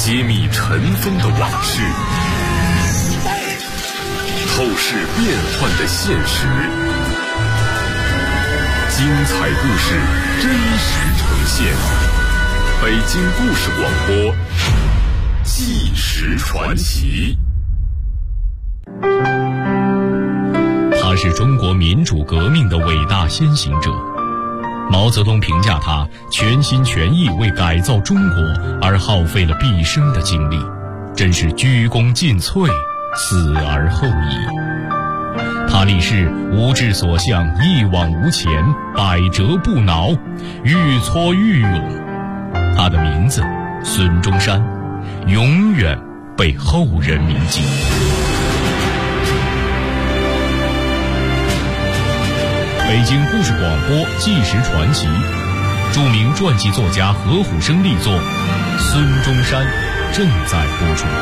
揭秘尘封的往事，透视变幻的现实，精彩故事真实呈现。北京故事广播，纪实传奇。 他是中国民主革命的伟大先行者。毛泽东评价他全心全意为改造中国而耗费了毕生的精力，真是鞠躬尽瘁，死而后已。他立誓无志所向，一往无前，百折不挠，愈挫愈勇。他的名字孙中山，永远被后人铭记。北京故事广播纪实传奇，著名传记作家何虎生力作《孙中山》正在播出。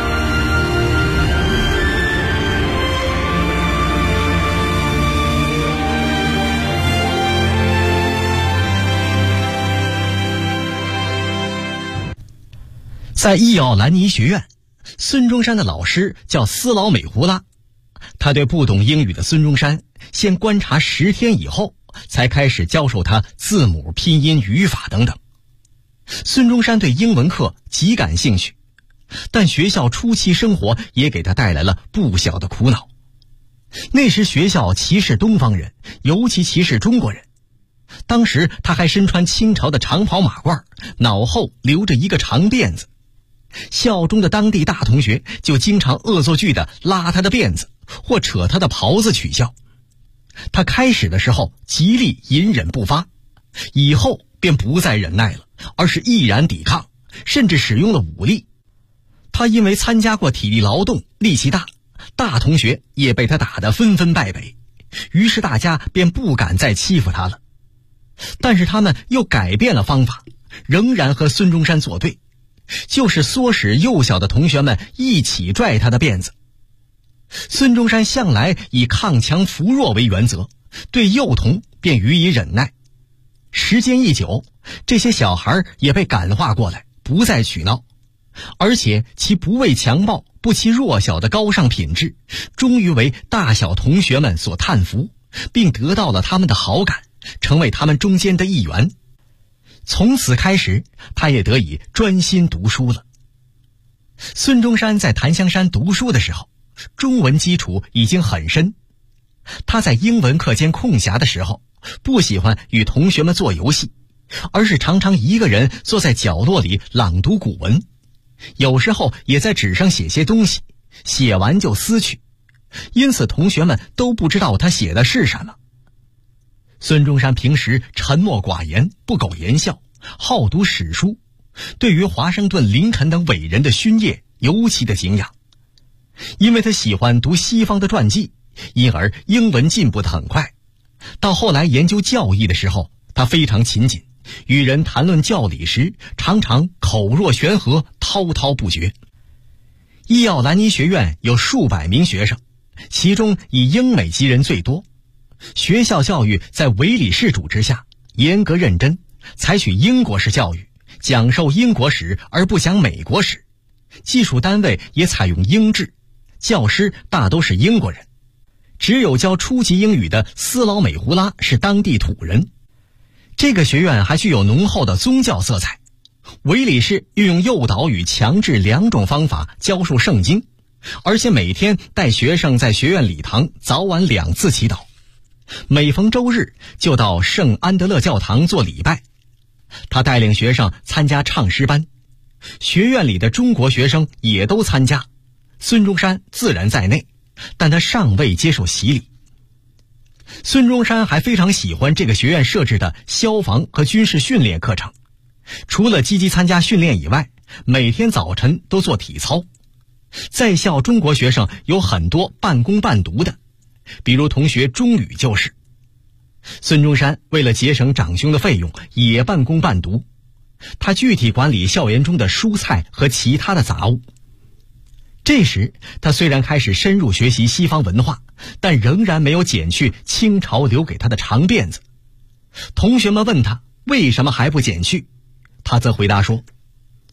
在伊奥兰尼学院，孙中山的老师叫斯劳美胡拉。他对不懂英语的孙中山先观察10天以后，才开始教授他字母、拼音、语法等等。孙中山对英文课极感兴趣，但学校初期生活也给他带来了不小的苦恼。那时学校歧视东方人，尤其歧视中国人。当时他还身穿清朝的长袍马褂，脑后留着一个长辫子。校中的当地大同学就经常恶作剧地拉他的辫子，或扯他的袍子取笑。他开始的时候极力隐忍不发，以后便不再忍耐了，而是毅然抵抗，甚至使用了武力。他因为参加过体力劳动，力气大，大同学也被他打得纷纷败北，于是大家便不敢再欺负他了。但是他们又改变了方法，仍然和孙中山作对，就是唆使幼小的同学们一起拽他的辫子。孙中山向来以抗强扶弱为原则，对幼童便予以忍耐。时间一久，这些小孩也被感化过来，不再取闹，而且其不畏强暴、不欺弱小的高尚品质，终于为大小同学们所叹服，并得到了他们的好感，成为他们中间的一员。从此开始，他也得以专心读书了。孙中山在檀香山读书的时候，中文基础已经很深。他在英文课间空暇的时候，不喜欢与同学们做游戏，而是常常一个人坐在角落里朗读古文，有时候也在纸上写些东西，写完就撕去，因此同学们都不知道他写的是什么。孙中山平时沉默寡言，不苟言笑，好读史书，对于华盛顿、林肯等伟人的勋业尤其的敬仰。因为他喜欢读西方的传记，因而英文进步得很快。到后来研究教义的时候，他非常勤谨，与人谈论教理时常常口若悬河，滔滔不绝。伊奥兰尼学院有数百名学生，其中以英美籍人最多。学校教育在韦理士主持下严格认真，采取英国式教育，讲授英国史而不讲美国史。技术单位也采用英制，教师大都是英国人，只有教初级英语的斯劳美胡拉是当地土人。这个学院还具有浓厚的宗教色彩，韦理士运用诱导与强制2种方法教授圣经，而且每天带学生在学院礼堂早晚2次祈祷，每逢周日就到圣安德勒教堂做礼拜。他带领学生参加唱诗班，学院里的中国学生也都参加，孙中山自然在内，但他尚未接受洗礼。孙中山还非常喜欢这个学院设置的消防和军事训练课程，除了积极参加训练以外，每天早晨都做体操。在校中国学生有很多半工半读的，比如同学钟宇就是。孙中山为了节省长兄的费用，也半工半读，他具体管理校园中的蔬菜和其他的杂物。这时他虽然开始深入学习西方文化，但仍然没有剪去清朝留给他的长辫子。同学们问他为什么还不剪去，他则回答说，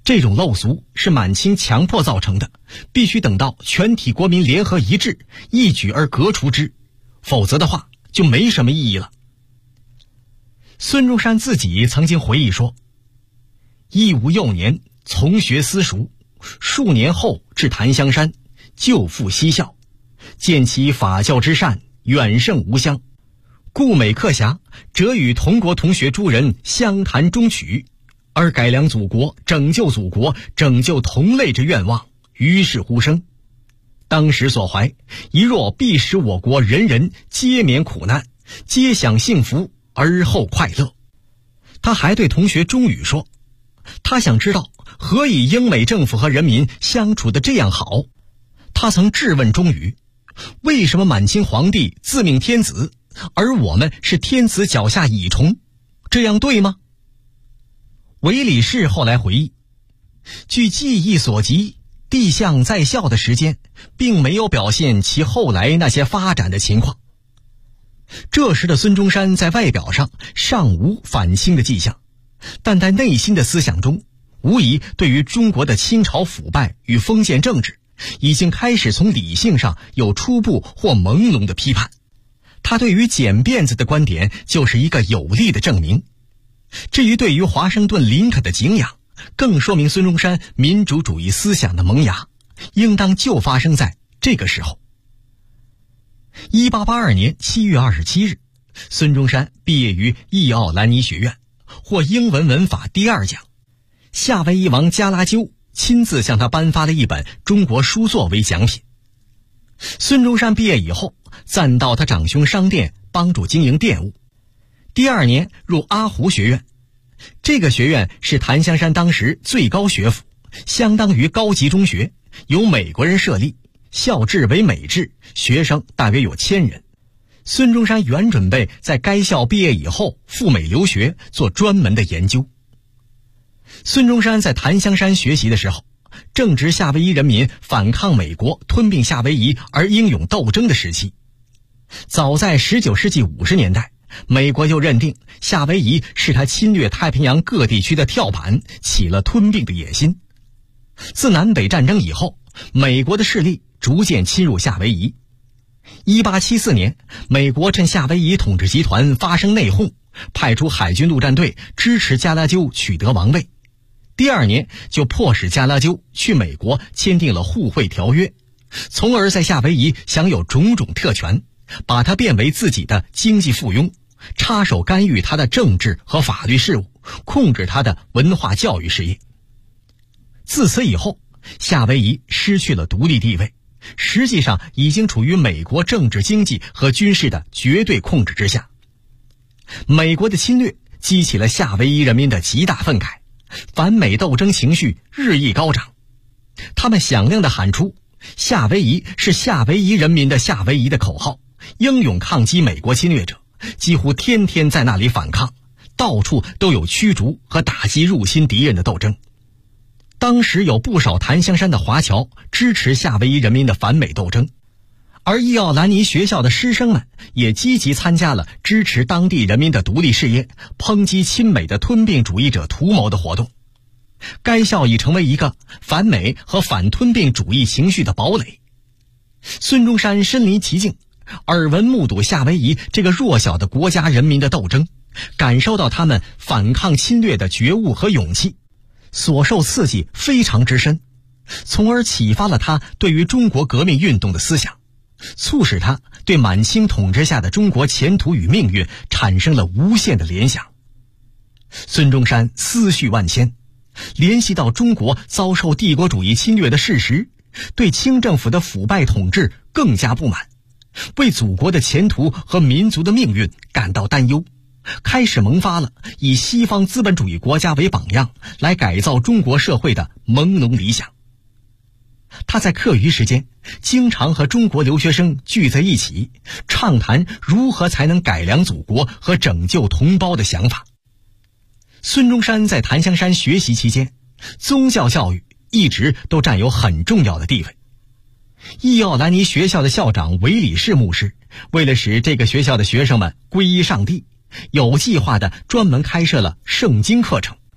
这种陋俗是满清强迫造成的，必须等到全体国民联合一致，一举而革除之，否则的话就没什么意义了。孙中山自己曾经回忆说，义吾幼年从学私塾，数年后至檀香山，就复西校，见其法教之善，远胜吾乡，故每课暇，则与同国同学诸人相谈中曲，而改良祖国，拯救祖国，拯救同类之愿望，于是乎生。当时所怀，一若必使我国人人皆免苦难，皆享幸福，而后快乐。他还对同学钟宇说，他想知道何以英美政府和人民相处得这样好。他曾质问钟宇，为什么满清皇帝自命天子，而我们是天子脚下蚁虫，这样对吗？韦礼士后来回忆，据记忆所及，帝相在校的时间并没有表现其后来那些发展的情况。这时的孙中山在外表上尚无反清的迹象，但在内心的思想中，无疑对于中国的清朝腐败与封建政治已经开始从理性上有初步或朦胧的批判。他对于剪辫子的观点就是一个有力的证明。至于对于华盛顿林肯的敬仰，更说明孙中山民主主义思想的萌芽，应当就发生在这个时候。1882年7月27日，孙中山毕业于义奥兰尼学院，获英文文法第2奖。夏威夷王加拉鸠亲自向他颁发了一本中国书作为奖品。孙中山毕业以后，暂到他长兄商店帮助经营店务。第2年入阿胡学院，这个学院是檀香山当时最高学府，相当于高级中学，由美国人设立，校制为美制，学生大约有1000人。孙中山原准备在该校毕业以后赴美留学，做专门的研究。孙中山在檀香山学习的时候，正值夏威夷人民反抗美国吞并夏威夷而英勇斗争的时期。早在19世纪50年代，美国就认定夏威夷是他侵略太平洋各地区的跳板，起了吞并的野心。自南北战争以后，美国的势力逐渐侵入夏威夷。1874年，美国趁夏威夷统治集团发生内讧，派出海军陆战队支持加拉鸠取得王位。第2年就迫使加拉鸠去美国签订了互惠条约，从而在夏威夷享有种种特权，把他变为自己的经济附庸，插手干预他的政治和法律事务，控制他的文化教育事业。自此以后，夏威夷失去了独立地位，实际上已经处于美国政治、经济和军事的绝对控制之下。美国的侵略激起了夏威夷人民的极大愤慨，反美斗争情绪日益高涨。他们响亮地喊出夏威夷是夏威夷人民的夏威夷的口号，英勇抗击美国侵略者，几乎天天在那里反抗，到处都有驱逐和打击入侵敌人的斗争。当时有不少檀香山的华侨支持夏威夷人民的反美斗争，而义奥兰尼学校的师生们也积极参加了支持当地人民的独立事业、抨击亲美的吞并主义者图谋的活动。该校已成为一个反美和反吞并主义情绪的堡垒。孙中山身临其境，耳闻目睹夏威夷这个弱小的国家人民的斗争，感受到他们反抗侵略的觉悟和勇气，所受刺激非常之深，从而启发了他对于中国革命运动的思想，促使他对满清统治下的中国前途与命运产生了无限的联想。孙中山思绪万千，联系到中国遭受帝国主义侵略的事实，对清政府的腐败统治更加不满，为祖国的前途和民族的命运感到担忧，开始萌发了以西方资本主义国家为榜样来改造中国社会的朦胧理想。他在课余时间经常和中国留学生聚在一起，畅谈如何才能改良祖国和拯救同胞的想法。孙中山在檀香山学习期间，宗教教育一直都占有很重要的地位。义奥兰尼学校的校长韦礼士牧师，为了使这个学校的学生们皈依上帝，有计划地专门开设了圣经课程，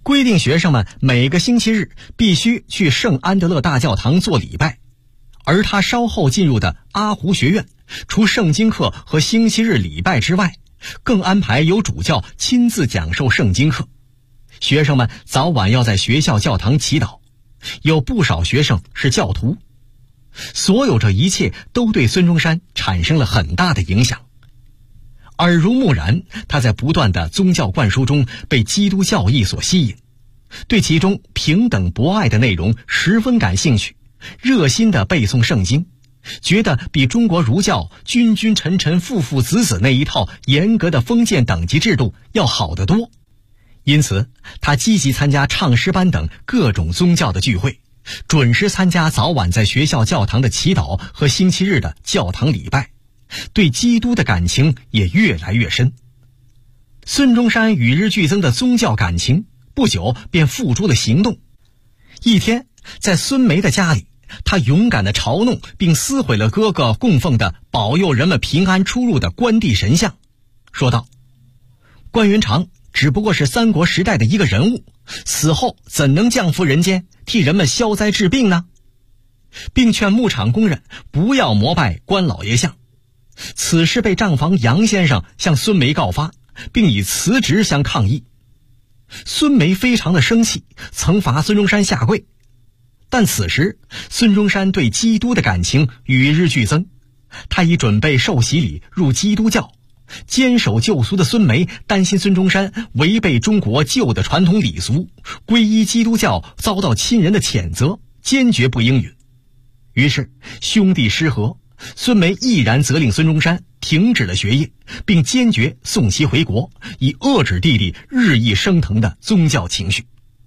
规定学生们每个星期日必须去圣安德勒大教堂做礼拜，而他稍后进入的阿胡学院，除圣经课和星期日礼拜之外，更安排由主教亲自讲授圣经课。学生们早晚要在学校教堂祈祷，有不少学生是教徒。所有这一切都对孙中山产生了很大的影响。耳濡目染，他在不断的宗教灌输中被基督教义所吸引，对其中平等博爱的内容十分感兴趣，热心地背诵圣经，觉得比中国儒教君君臣臣父父子子那一套严格的封建等级制度要好得多。因此他积极参加唱诗班等各种宗教的聚会，准时参加早晚在学校教堂的祈祷和星期日的教堂礼拜，对基督的感情也越来越深。孙中山与日俱增的宗教感情不久便付诸了行动。一天，在孙梅的家里，他勇敢地嘲弄并撕毁了哥哥供奉的保佑人们平安出入的关帝神像，说道：关云长只不过是三国时代的一个人物，死后怎能降服人间，替人们消灾治病呢？并劝牧场工人不要膜拜关老爷像。此事被账房杨先生向孙梅告发，并以辞职相抗议。孙梅非常的生气，曾罚孙中山下跪。但此时孙中山对基督的感情与日俱增，他已准备受洗礼入基督教。坚守旧俗的孙梅担心孙中山违背中国旧的传统礼俗，皈依基督教遭到亲人的谴责，坚决不应允。于是兄弟失和，孙梅毅然责令孙中山停止了学业，并坚决送其回国，以遏制弟弟日益升腾的宗教情绪。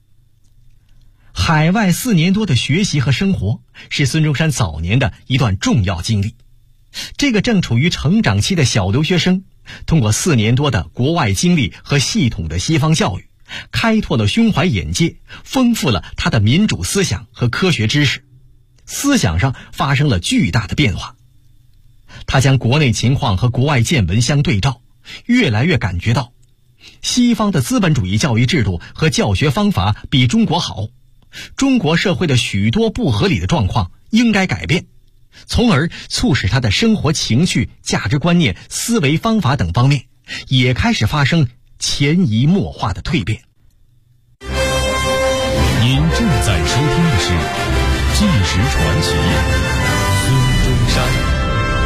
海外4年多的学习和生活是孙中山早年的一段重要经历。这个正处于成长期的小留学生，通过4年多的国外经历和系统的西方教育，开拓了胸怀眼界，丰富了他的民主思想和科学知识，思想上发生了巨大的变化。他将国内情况和国外见闻相对照，越来越感觉到西方的资本主义教育制度和教学方法比中国好，中国社会的许多不合理的状况应该改变，从而促使他的生活情趣、价值观念、思维方法等方面也开始发生潜移默化的蜕变。 您正在收听的是《纪实传奇》，孙中山。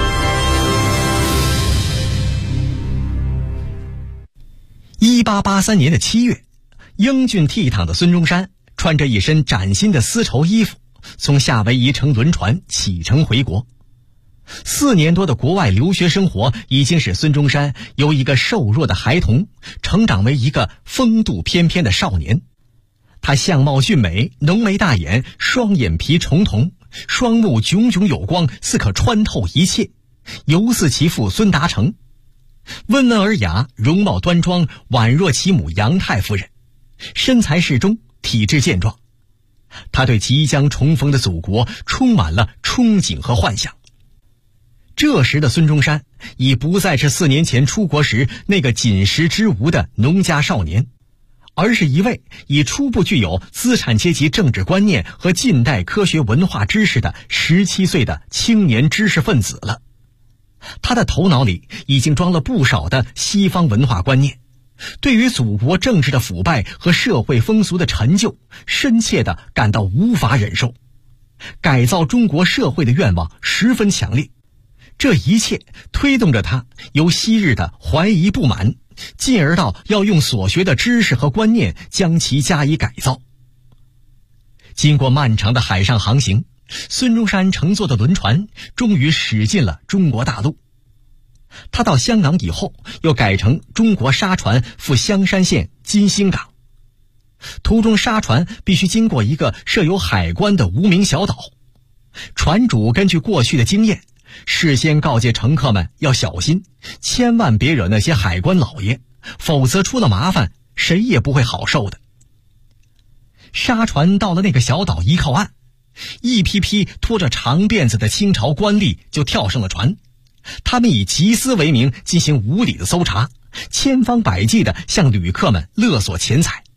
1883年的7月，英俊倜傥的孙中山穿着一身崭新的丝绸衣服，从夏威夷乘轮船启程回国。4年多的国外留学生活已经使孙中山由一个瘦弱的孩童成长为一个风度翩翩的少年。他相貌俊美，浓眉大眼，双眼皮重瞳，双目炯炯有光，似可穿透一切，犹似其父孙达成。温文尔雅，容貌端庄，宛若其母杨太夫人，身材适中，体质健壮。他对即将重逢的祖国充满了憧憬和幻想。这时的孙中山已不再是4年前出国时那个仅识之无的农家少年，而是一位已初步具有资产阶级政治观念和近代科学文化知识的17岁的青年知识分子了。他的头脑里已经装了不少的西方文化观念，对于祖国政治的腐败和社会风俗的陈旧，深切地感到无法忍受，改造中国社会的愿望十分强烈。这一切推动着他由昔日的怀疑不满，进而到要用所学的知识和观念将其加以改造。经过漫长的海上航行，孙中山乘坐的轮船终于驶进了中国大陆。他到香港以后，又改乘中国沙船赴香山县金星港。途中沙船必须经过一个设有海关的无名小岛，船主根据过去的经验，事先告诫乘客们要小心，千万别惹那些海关老爷，否则出了麻烦，谁也不会好受的。沙船到了那个小岛，一靠岸，一批批拖着长辫子的清朝官吏就跳上了船，他们以缉私为名进行无理的搜查，千方百计地向旅客们勒索钱财。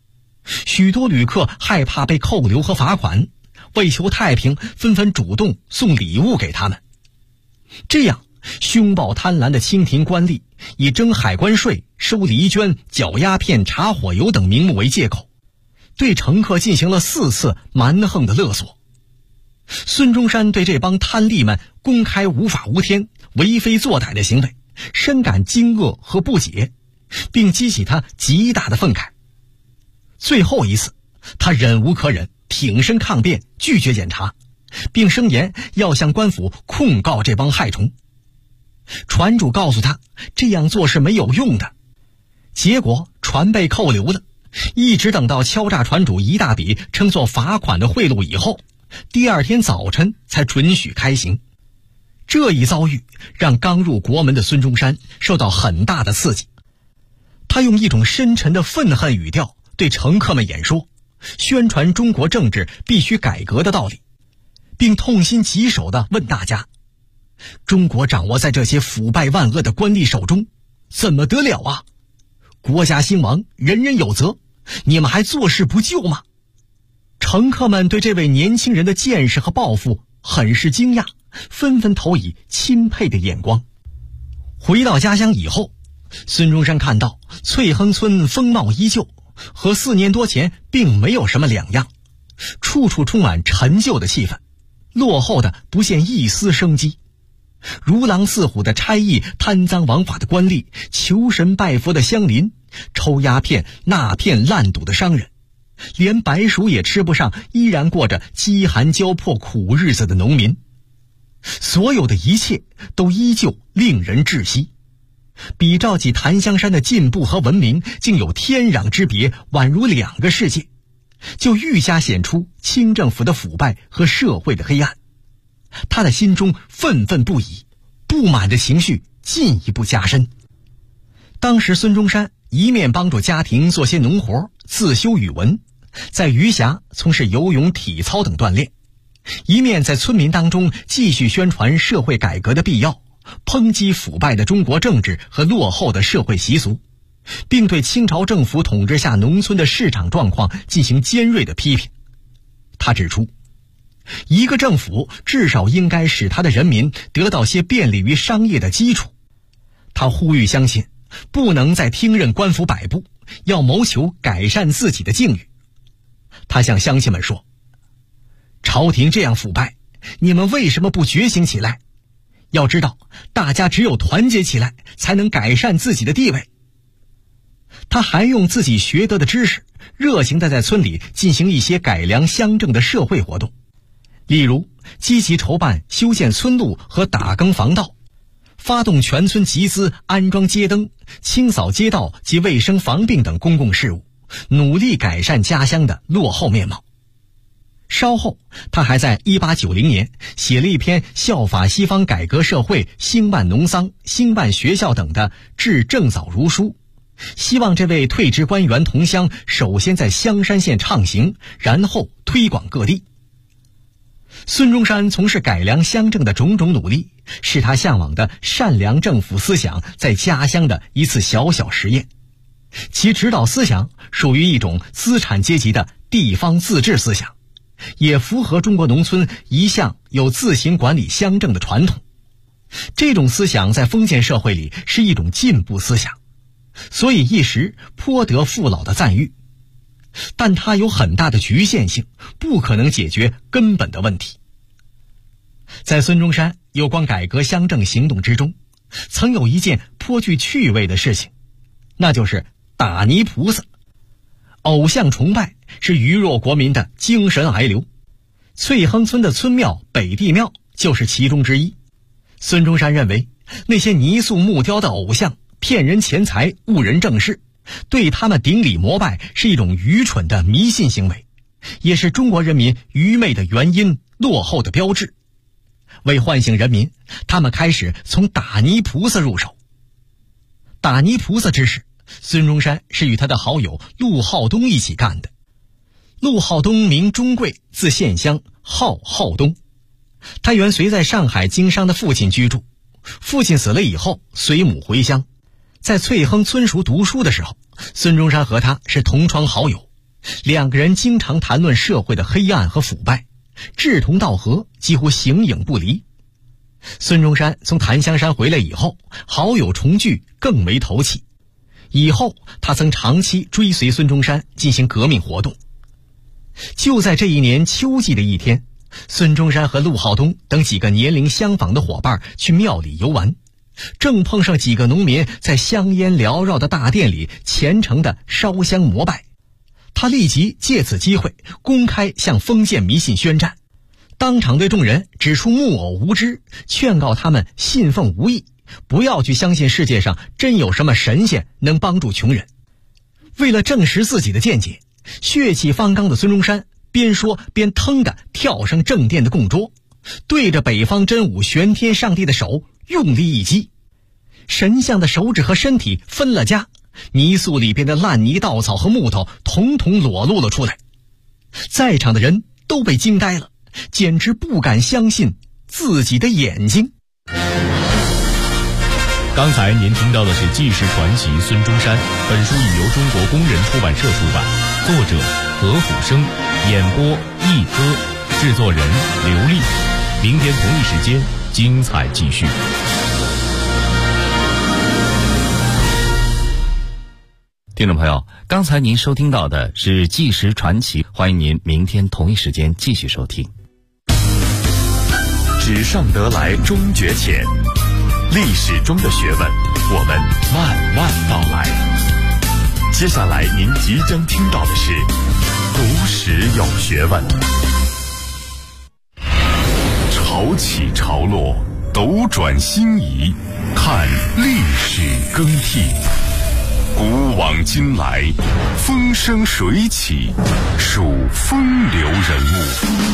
许多旅客害怕被扣留和罚款，为求太平，纷纷主动送礼物给他们。这样，凶暴贪婪的清廷官吏以征海关税、收礼捐、缴鸦片、查火油等名目为借口，对乘客进行了4次蛮横的勒索。孙中山对这帮贪吏们公开无法无天、为非作歹的行为深感惊愕和不解，并激起他极大的愤慨。最后一次，他忍无可忍，挺身抗辩，拒绝检查，并声言要向官府控告这帮害虫。船主告诉他，这样做是没有用的。结果船被扣留了，一直等到敲诈船主一大笔称作罚款的贿赂以后，第二天早晨才准许开行。这一遭遇让刚入国门的孙中山受到很大的刺激，他用一种深沉的愤恨语调对乘客们演说，宣传中国政治必须改革的道理，并痛心疾首地问大家：中国掌握在这些腐败万恶的官吏手中，怎么得了啊？国家兴亡，人人有责，你们还坐视不救吗？乘客们对这位年轻人的见识和抱负很是惊讶，纷纷投以钦佩的眼光。回到家乡以后，孙中山看到翠亨村风貌依旧，和4年多前并没有什么两样，处处充满陈旧的气氛，落后的不见一丝生机。如狼似虎的差役，贪赃枉法的官吏，求神拜佛的乡邻，抽鸦片纳片烂赌的商人，连白薯也吃不上，依然过着饥寒交迫苦日子的农民，所有的一切都依旧令人窒息。比照起檀香山的进步和文明，竟有天壤之别，宛如2个世界，就愈加显出清政府的腐败和社会的黑暗。他的心中愤愤不已，不满的情绪进一步加深。当时孙中山一面帮助家庭做些农活，自修语文，在余霞从事游泳、体操等锻炼，一面在村民当中继续宣传社会改革的必要，抨击腐败的中国政治和落后的社会习俗，并对清朝政府统治下农村的市场状况进行尖锐的批评。他指出，一个政府至少应该使他的人民得到些便利于商业的基础。他呼吁乡亲不能再听任官府摆布，要谋求改善自己的境遇。他向乡亲们说，朝廷这样腐败，你们为什么不觉醒起来？要知道，大家只有团结起来，才能改善自己的地位。他还用自己学得的知识，热情地在村里进行一些改良乡政的社会活动，例如积极筹办修建村路和打更防盗，发动全村集资安装街灯，清扫街道及卫生防病等公共事务，努力改善家乡的落后面貌。稍后，他还在1890年写了一篇效法西方改革社会、兴办农桑、兴办学校等的致郑藻如书，希望这位退职官员同乡首先在香山县畅行，然后推广各地。孙中山从事改良乡政的种种努力，是他向往的善良政府思想在家乡的一次小小实验。其指导思想属于一种资产阶级的地方自治思想，也符合中国农村一向有自行管理乡政的传统。这种思想在封建社会里是一种进步思想，所以一时颇得父老的赞誉。但它有很大的局限性，不可能解决根本的问题。在孙中山有关改革乡政行动之中，曾有一件颇具趣味的事情，那就是打泥菩萨。偶像崇拜是愚弱国民的精神癌瘤，翠亨村的村庙北帝庙就是其中之一。孙中山认为，那些泥塑木雕的偶像骗人钱财、误人正事，对他们顶礼膜拜是一种愚蠢的迷信行为，也是中国人民愚昧的原因、落后的标志。为唤醒人民，他们开始从打泥菩萨入手。打泥菩萨之事，孙中山是与他的好友陆浩东一起干的。陆浩东名钟贵，字献香，号浩东。他原随在上海经商的父亲居住，父亲死了以后，随母回乡。在翠亨村塾读书的时候，孙中山和他是同窗好友， 两个人经常谈论社会的黑暗和腐败，志同道合，几乎形影不离。孙中山从檀香山回来以后，好友重聚，更为投契。以后他曾长期追随孙中山进行革命活动。就在这一年秋季的一天，孙中山和陆浩东等几个年龄相仿的伙伴去庙里游玩，正碰上几个农民在香烟缭绕的大殿里虔诚地烧香膜拜。他立即借此机会公开向封建迷信宣战，当场对众人指出木偶无知，劝告他们信奉无益，不要去相信世界上真有什么神仙能帮助穷人。为了证实自己的见解，血气方刚的孙中山边说边腾地跳上正殿的供桌，对着北方真武玄天上帝的手用力一击，神像的手指和身体分了家，泥塑里边的烂泥、稻草和木头统统裸露了出来。在场的人都被惊呆了，简直不敢相信自己的眼睛。 刚才您听到的是纪实传奇孙中山，本书已由中国工人出版社出版，作者何虎生，演播一歌，制作人刘丽。明天同一时间精彩继续。 听众朋友，刚才您收听到的是纪实传奇，欢迎您明天同一时间继续收听。 纸上得来终觉浅，历史中的学问，我们慢慢道来。接下来您即将听到的是读史有学问。潮起潮落，斗转星移，看历史更替。古往今来，风生水起，数风流人物。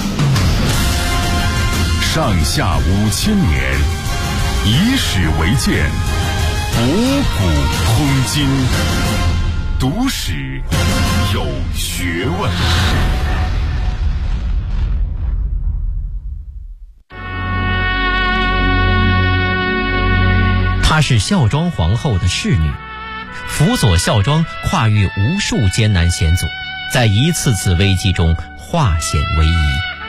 上下5000年，以史为鉴，博古通今。读史有学问。 她是孝庄皇后的侍女，辅佐孝庄跨越无数艰难险阻，在一次次危机中化险为夷。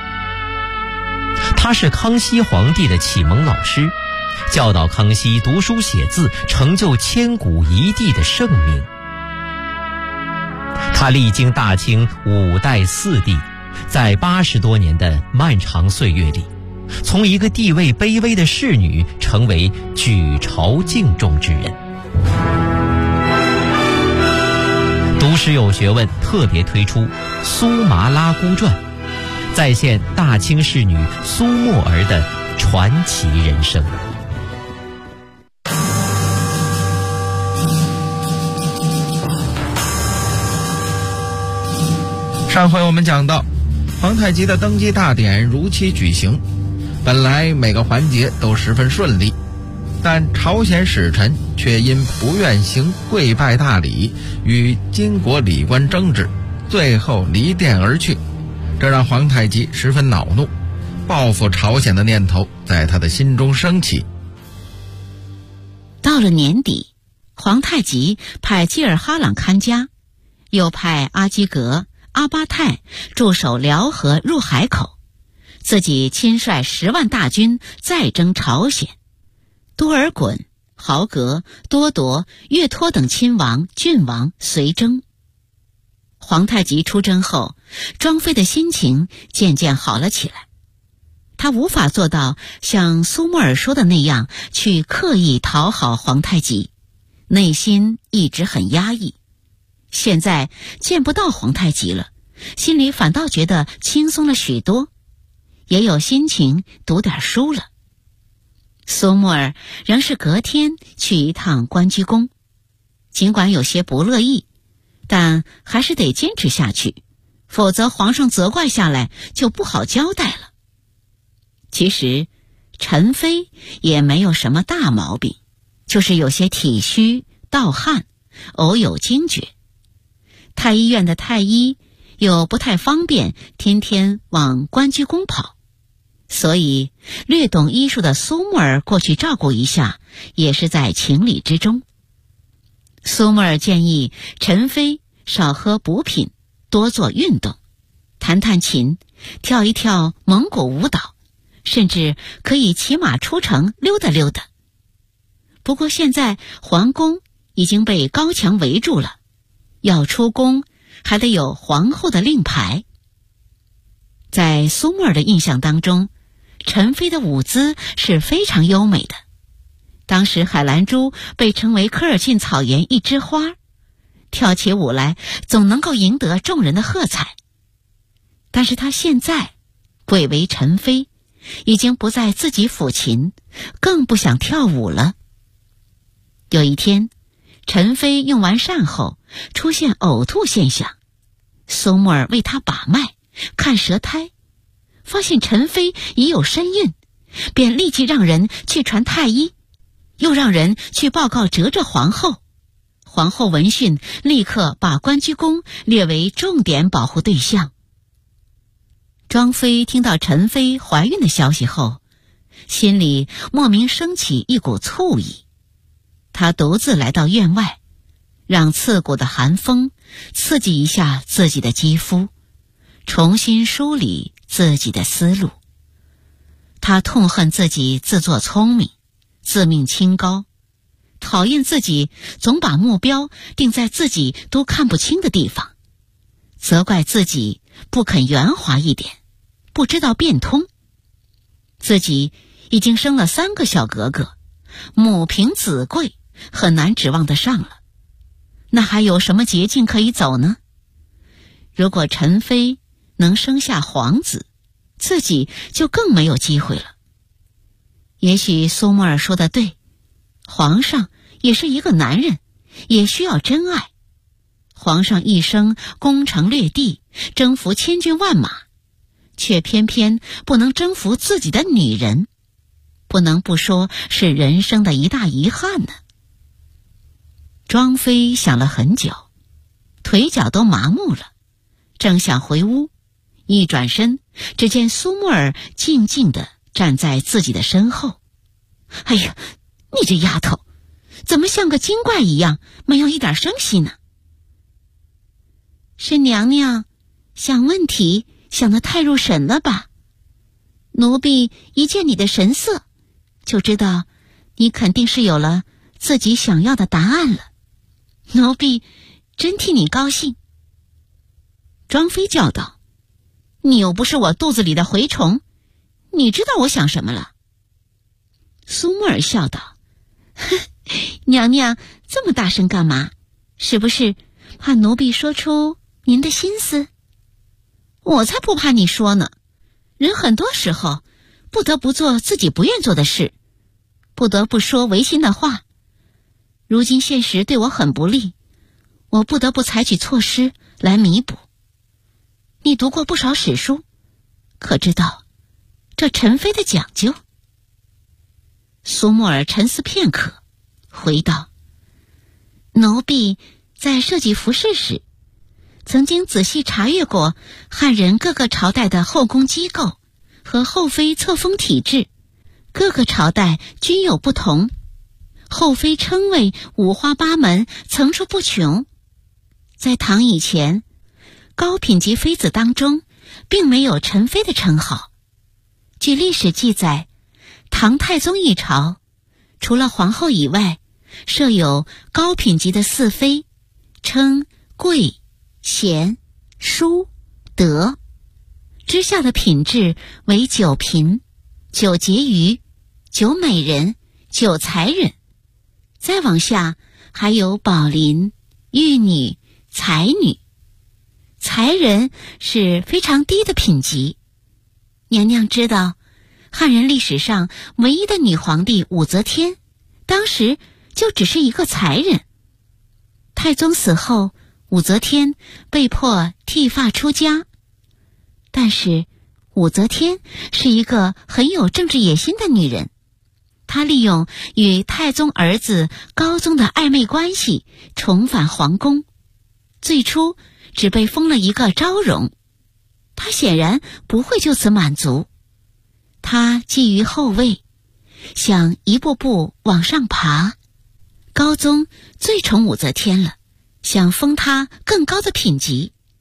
她是康熙皇帝的启蒙老师，教导康熙读书写字，成就千古一帝的盛名。她历经大清5代4帝，在80多年的漫长岁月里，从一个地位卑微的侍女成为举朝敬重之人。读史有学问特别推出《苏麻拉姑传》，再现大清侍女苏沫儿的传奇人生。 上回我们讲到，皇太极的登基大典如期举行，本来每个环节都十分顺利，但朝鲜使臣却因不愿行跪拜大礼，与金国礼官争执，最后离殿而去。这让皇太极十分恼怒，报复朝鲜的念头在他的心中升起。 到了年底，皇太极派济尔哈朗看家，又派阿基格、阿巴泰驻守辽河入海口，自己亲率10万大军再征朝鲜。多尔衮、豪格、多铎、岳托等亲王、郡王随征。皇太极出征后，庄妃的心情渐渐好了起来。他无法做到像苏沫儿说的那样去刻意讨好皇太极，内心一直很压抑。现在见不到皇太极了，心里反倒觉得轻松了许多，也有心情读点书了。苏沫儿仍是隔天去一趟关居宫，尽管有些不乐意，但还是得坚持下去，否则皇上责怪下来就不好交代了。其实陈妃也没有什么大毛病，就是有些体虚盗汗，偶有惊厥。太医院的太医又不太方便天天往关居宫跑，所以略懂医术的苏沫儿过去照顾一下，也是在情理之中。苏沫儿建议陈妃少喝补品， 多做运动，弹弹琴，跳一跳蒙古舞蹈，甚至可以骑马出城溜达溜达。不过现在皇宫已经被高墙围住了，要出宫还得有皇后的令牌。在苏沫儿的印象当中，陈妃的舞姿是非常优美的。当时海兰珠被称为科尔沁草原一枝花，跳起舞来总能够赢得众人的喝彩。但是她现在贵为陈妃，已经不再自己抚琴，更不想跳舞了。有一天，陈妃用完膳后出现呕吐现象，苏沫儿为她把脉看舌苔，发现陈妃已有身孕，便立即让人去传太医，又让人去报告哲哲皇后。皇后闻讯，立刻把关雎宫列为重点保护对象。庄妃听到陈妃怀孕的消息后，心里莫名升起一股醋意。她独自来到院外，让刺骨的寒风刺激一下自己的肌肤，重新梳理自己的思路。她痛恨自己自作聪明，自命清高，讨厌自己总把目标定在自己都看不清的地方，责怪自己不肯圆滑一点，不知道变通。自己已经生了3个小格格，母凭子贵，很难指望得上了。那还有什么捷径可以走呢？如果陈妃能生下皇子，自己就更没有机会了。也许苏沫儿说的对，皇上也是一个男人，也需要真爱。皇上一生攻城略地，征服千军万马，却偏偏不能征服自己的女人，不能不说是人生的一大遗憾呢。庄妃想了很久，腿脚都麻木了，正想回屋，一转身，只见苏沫儿静静地站在自己的身后。哎呀，你这丫头，怎么像个精怪一样，没有一点声息呢？是娘娘想问题想得太入神了吧？奴婢一见你的神色，就知道你肯定是有了自己想要的答案了。奴婢真替你高兴。庄妃叫道：你又不是我肚子里的蛔虫，你知道我想什么了？苏沫儿笑道：哼，娘娘这么大声干嘛？是不是怕奴婢说出您的心思？我才不怕你说呢。人很多时候不得不做自己不愿做的事，不得不说违心的话。如今现实对我很不利，我不得不采取措施来弥补。你读过不少史书，可知道这陈妃的讲究？苏沫儿沉思片刻，回道：奴婢在设计服饰时，曾经仔细查阅过汉人各个朝代的后宫机构和后妃册封体制，各个朝代均有不同，后妃称谓五花八门，层出不穷。在唐以前，高品级妃子当中并没有陈妃的称号。据历史记载，唐太宗一朝，除了皇后以外，设有高品级的4妃，称贵、贤、淑、德。之下的品质为9嫔、9婕妤、9美人、9才人。再往下还有宝林、玉女、才女。才人是非常低的品级。娘娘知道，汉人历史上唯一的女皇帝武则天，当时就只是一个才人。太宗死后，武则天被迫剃发出家。但是武则天是一个很有政治野心的女人，她利用与太宗儿子高宗的暧昧关系重返皇宫，最初只被封了一个昭容。她显然不会就此满足，她觊觎后位，想一步步往上爬。高宗最宠武则天了，想封她更高的品级。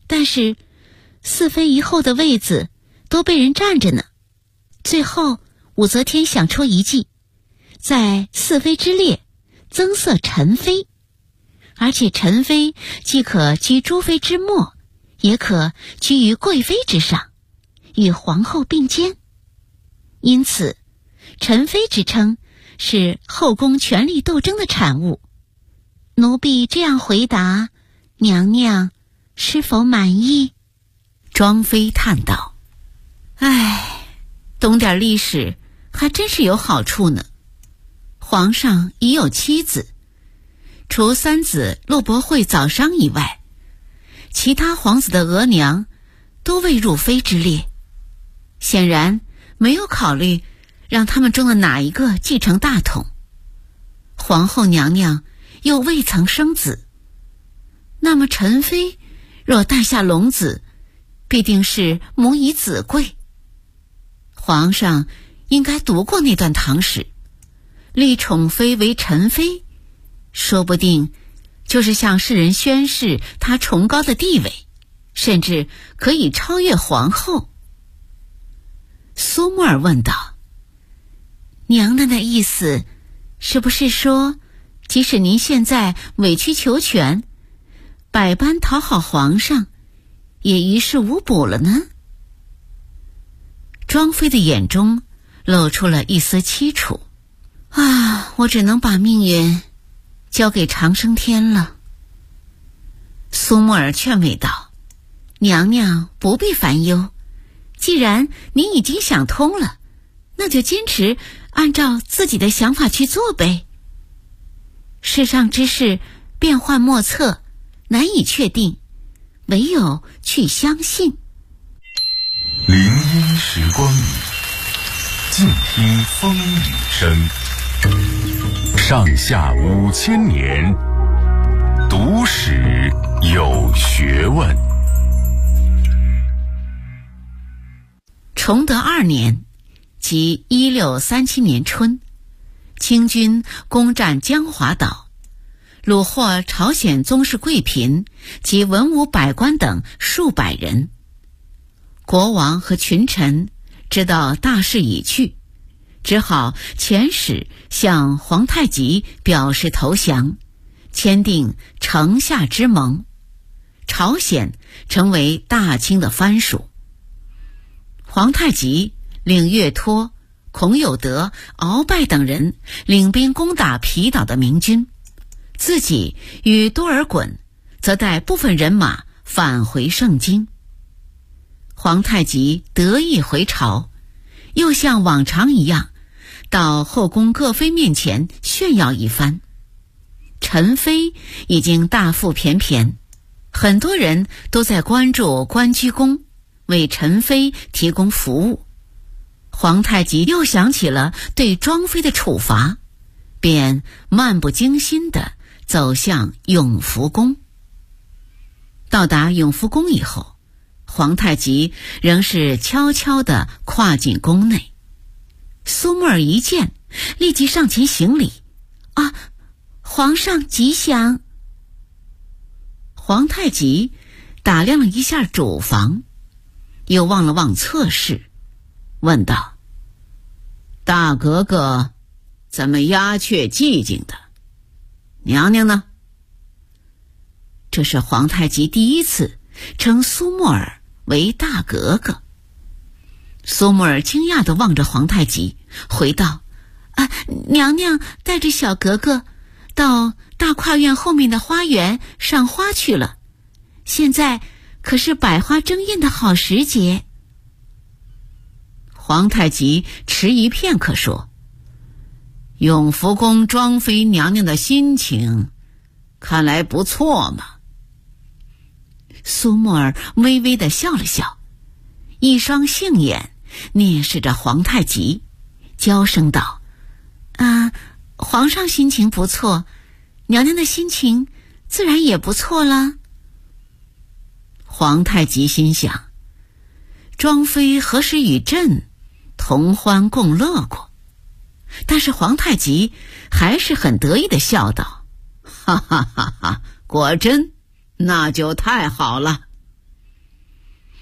但是4妃一后的位子都被人占着呢。最后武则天想出一计，在4妃之列增设宸妃，而且宸妃既可居诸妃之末，也可居于贵妃之上，与皇后并肩。因此宸妃之称是后宫权力斗争的产物。奴婢这样回答，娘娘是否满意？庄妃叹道：唉，懂点历史还真是有好处呢。皇上已有妻子，除三子陆伯惠、早商以外，其他皇子的额娘都未入妃之列，显然没有考虑让他们中的哪一个继承大统。皇后娘娘又未曾生子，那么宸妃若诞下龙子，必定是母以子贵。皇上应该读过那段唐史，立宠妃为宸妃，说不定就是向世人宣示她崇高的地位，甚至可以超越皇后。苏沫儿问道：娘娘的意思是不是说，即使您现在委曲求全，百般讨好皇上，也于事无补了呢？庄妃的眼中露出了一丝凄楚。我只能把命运交给长生天了。苏沫儿劝慰道：娘娘不必烦忧，既然您已经想通了，那就坚持按照自己的想法去做呗。世上之事变幻莫测，难以确定，唯有去相信。 林荫时光里，静听风雨声。上下5000年，读史有学问。 崇德2年，即1637年春，清军攻占江华岛，虏获朝鲜宗室贵嫔及文武百官等数百人。国王和群臣知道大势已去，只好遣使向皇太极表示投降，签订城下之盟，朝鲜成为大清的藩属。皇太极令岳托、孔有德、鳌拜等人领兵攻打皮岛的明军，自己与多尔衮则带部分人马返回盛京。皇太极得意回朝，又像往常一样到后宫各妃面前炫耀一番。宸妃已经大腹便便，很多人都在关注关雎宫，为宸妃提供服务。皇太极又想起了对庄妃的处罚，便漫不经心地走向永福宫。到达永福宫以后，皇太极仍是悄悄地跨进宫内。苏沫儿一见，立即上前行礼：皇上吉祥。皇太极打量了一下主房，又望了望侧室，问道：大格格怎么鸦雀寂静的？娘娘呢？这是皇太极第一次称苏沫儿为大格格。苏沫儿惊讶地望着皇太极，回道：娘娘带着小格格到大跨院后面的花园赏花去了，现在可是百花争艳的好时节。皇太极迟疑片刻说：永福宫庄妃娘娘的心情看来不错嘛。苏沫儿微微地笑了笑，一双杏眼睨视着皇太极，娇声道：皇上心情不错，娘娘的心情自然也不错了。皇太极心想，庄妃何时与朕同欢共乐过？但是皇太极还是很得意地笑道：哈哈哈哈，果真，那就太好了。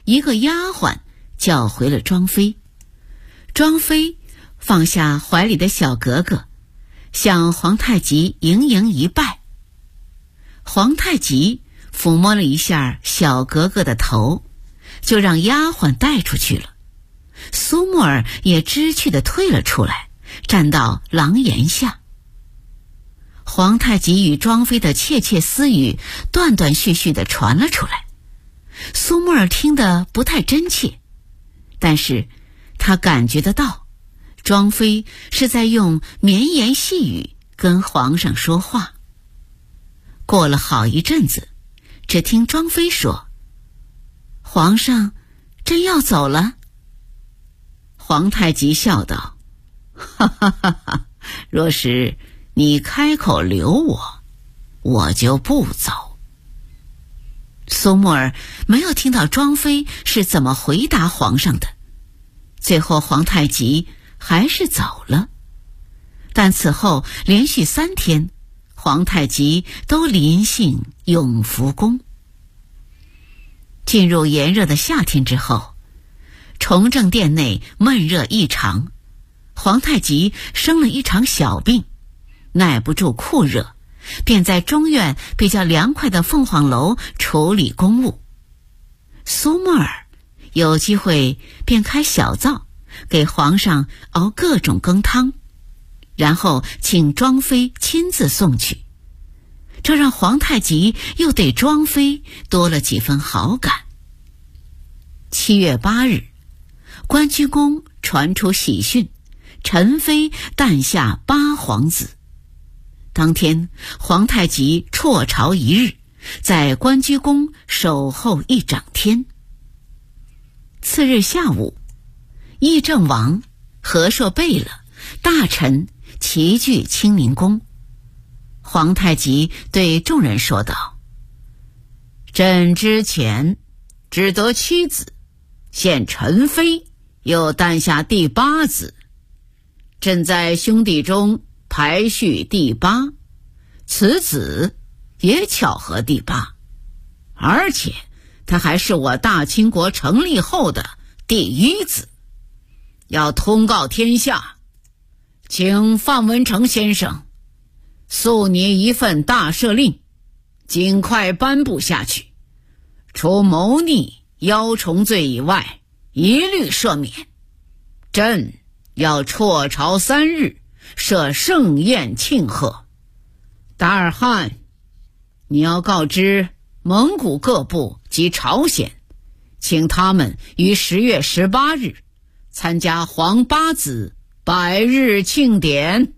一个丫鬟叫回了庄妃。庄妃放下怀里的小格格，向皇太极盈盈一拜。皇太极抚摸了一下小格格的头，就让丫鬟带出去了。苏木儿也知趣地退了出来，站到廊檐下。皇太极与庄妃的窃窃私语断断续续地传了出来。苏木儿听得不太真切，但是他感觉得到，庄妃是在用绵言细语跟皇上说话。过了好一阵子，只听庄妃说：“皇上真要走了？”皇太极笑道：“哈哈哈哈，若是你开口留我，我就不走。”苏木儿没有听到庄妃是怎么回答皇上的。最后皇太极还是走了，但此后连续3天，皇太极都临幸永福宫。进入炎热的夏天之后，崇政殿内闷热异常，皇太极生了一场小病，耐不住酷热，便在中院比较凉快的凤凰楼处理公务。苏木儿有机会便开小灶，给皇上熬各种羹汤，然后请庄妃亲自送去。这让皇太极又对庄妃多了几分好感。7月8日，关雎宫传出喜讯，陈妃诞下8皇子。当天，皇太极辍朝1日，在关雎宫守候1整天。次日下午，议政王、和硕贝勒、大臣齐聚清宁宫。皇太极对众人说道：“朕之前只得7子，现陈妃又诞下第8子，朕在兄弟中排序第8，此子也巧合第8，而且他还是我大清国成立后的第1子。要通告天下，请范文成先生速拟一份大赦令，尽快颁布下去，除谋逆、邀重罪以外，一律赦免。朕要辍朝3日，设盛宴庆贺。达尔汉，你要告知蒙古各部及朝鲜，请他们于10月18日参加皇8子100日庆典。”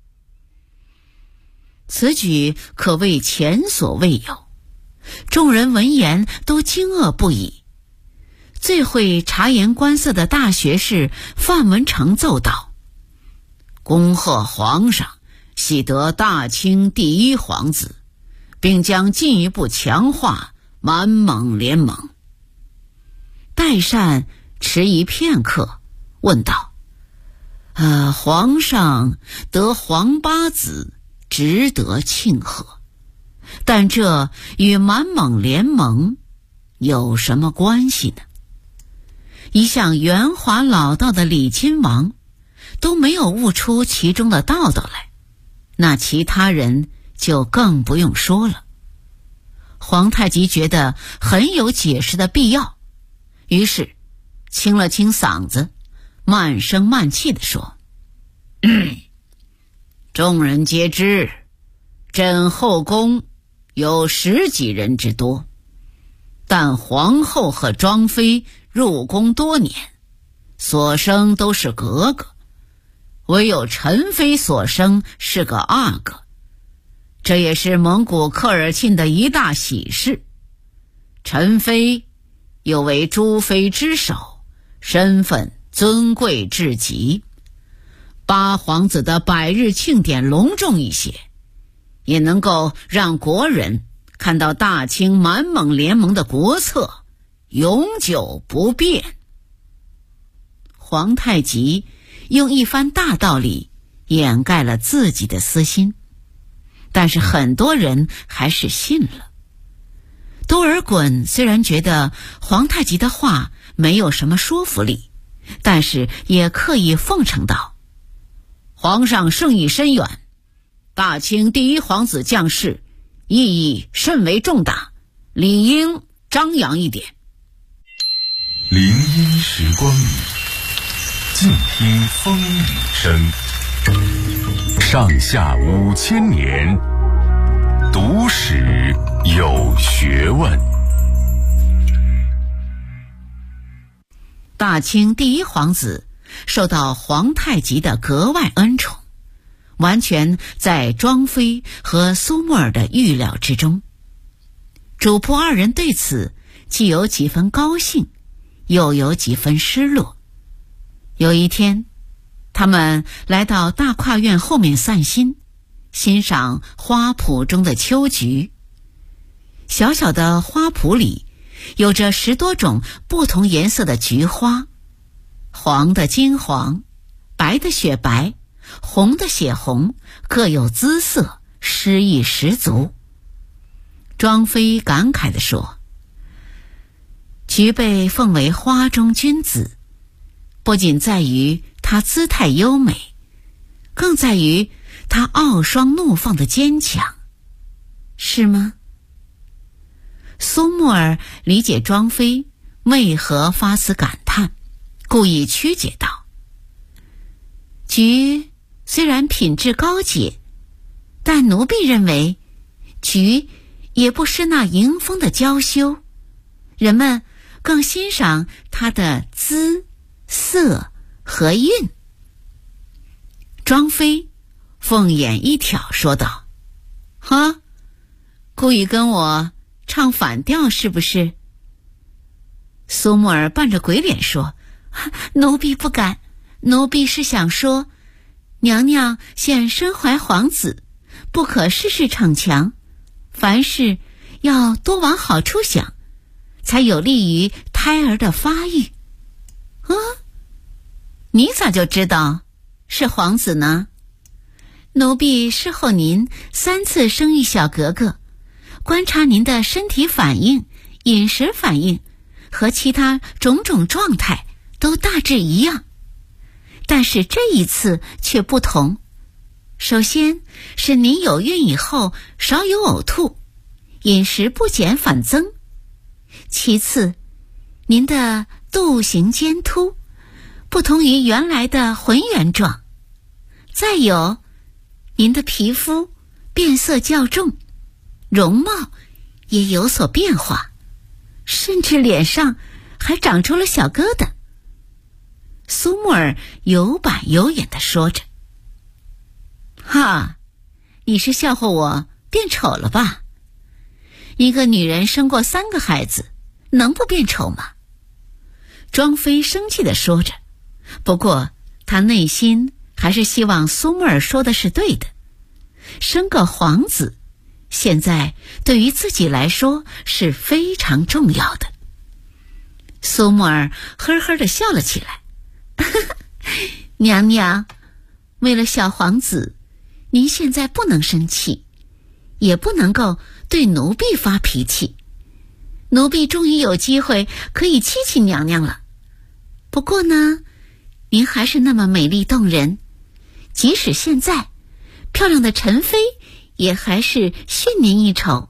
此举可谓前所未有，众人闻言都惊愕不已。最会察言观色的大学士范文成奏道：“恭贺皇上喜得大清第1皇子，并将进一步强化满蒙联盟。”代善迟疑片刻，问道：“皇上得皇8子，值得庆贺，但这与满蒙联盟有什么关系呢？”一向圆滑老道的李亲王都没有悟出其中的道道来，那其他人就更不用说了。皇太极觉得很有解释的必要，于是清了清嗓子，慢声慢气地说：“众人皆知，朕后宫有10几人之多，但皇后和庄妃入宫多年，所生都是格格，唯有陈妃所生是个阿哥，这也是蒙古科尔沁的一大喜事。陈妃又为诸妃之首，身份尊贵至极。8皇子的100日庆典隆重一些，也能够让国人看到大清满蒙联盟的国策永久不变。”皇太极用一番大道理掩盖了自己的私心，但是很多人还是信了。 多尔衮虽然觉得皇太极的话没有什么说服力，但是也刻意奉承道：皇上圣意深远，大清第一皇子降世，意义甚为重大，理应张扬一点。 林荫时光里，静听风雨声。上下5000年，读史有学问。 大清第一皇子受到皇太极的格外恩宠，完全在庄妃和苏沫儿的预料之中。主仆二人对此既有几分高兴，又有几分失落。有一天，他们来到大跨院后面散心，欣赏花圃中的秋菊。小小的花圃里有着10多种不同颜色的菊花，黄的金黄，白的雪白，红的血红，各有姿色，诗意十足。庄妃感慨地说：菊被奉为花中君子，不仅在于它姿态优美，更在于它傲霜怒放的坚强，是吗？苏沫儿理解庄妃为何发此感叹，故意曲解道：菊虽然品质高洁，但奴婢认为菊也不失那迎风的娇羞，人们更欣赏它的姿色和韵。庄妃凤眼一挑说道：哈，故意跟我唱反调是不是？苏沫儿扮着鬼脸说：奴婢不敢，奴婢是想说，娘娘现身怀皇子，不可事事逞强，凡事要多往好处想，才有利于胎儿的发育。你咋就知道是皇子呢？奴婢侍候您3次生育小格格，观察您的身体反应、饮食反应和其他种种状态都大致一样，但是这一次却不同。首先是您有孕以后少有呕吐，饮食不减反增；其次，您的肚形尖凸，不同于原来的浑圆状；再有，您的皮肤变色较重，容貌也有所变化，甚至脸上还长出了小疙瘩。苏沫儿有板有眼地说着：哈，你是笑话我变丑了吧？一个女人生过3个孩子，能不变丑吗？庄妃生气地说着，不过她内心还是希望苏沫儿说的是对的。生个皇子，现在对于自己来说是非常重要的。苏沫儿呵呵地笑了起来：娘娘，为了小皇子，您现在不能生气，也不能够对奴婢发脾气。奴婢终于有机会可以欺欺娘娘了。不过呢，您还是那么美丽动人，即使现在漂亮的陈妃也还是逊您一筹。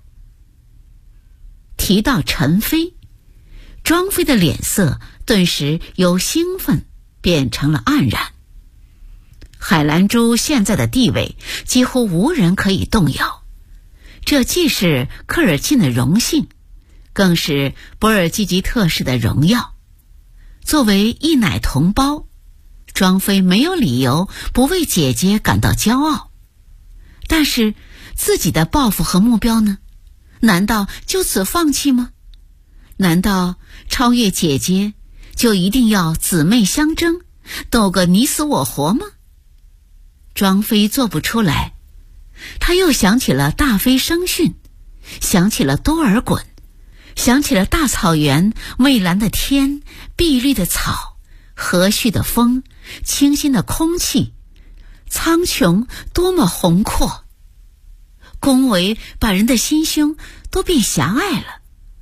提到陈妃，庄妃的脸色顿时由兴奋变成了黯然。海兰珠现在的地位几乎无人可以动摇，这既是科尔沁的荣幸，更是博尔济吉特氏的荣耀。作为一奶同胞，庄妃没有理由不为姐姐感到骄傲。但是自己的抱负和目标呢？难道就此放弃吗？难道超越姐姐就一定要姊妹相争，斗个你死我活吗？庄妃做不出来。她又想起了大妃生训，想起了多尔衮，想起了大草原蔚蓝的天、碧绿的草、和煦的风、清新的空气，苍穹多么宏阔，恭维把人的心胸都变狭隘了。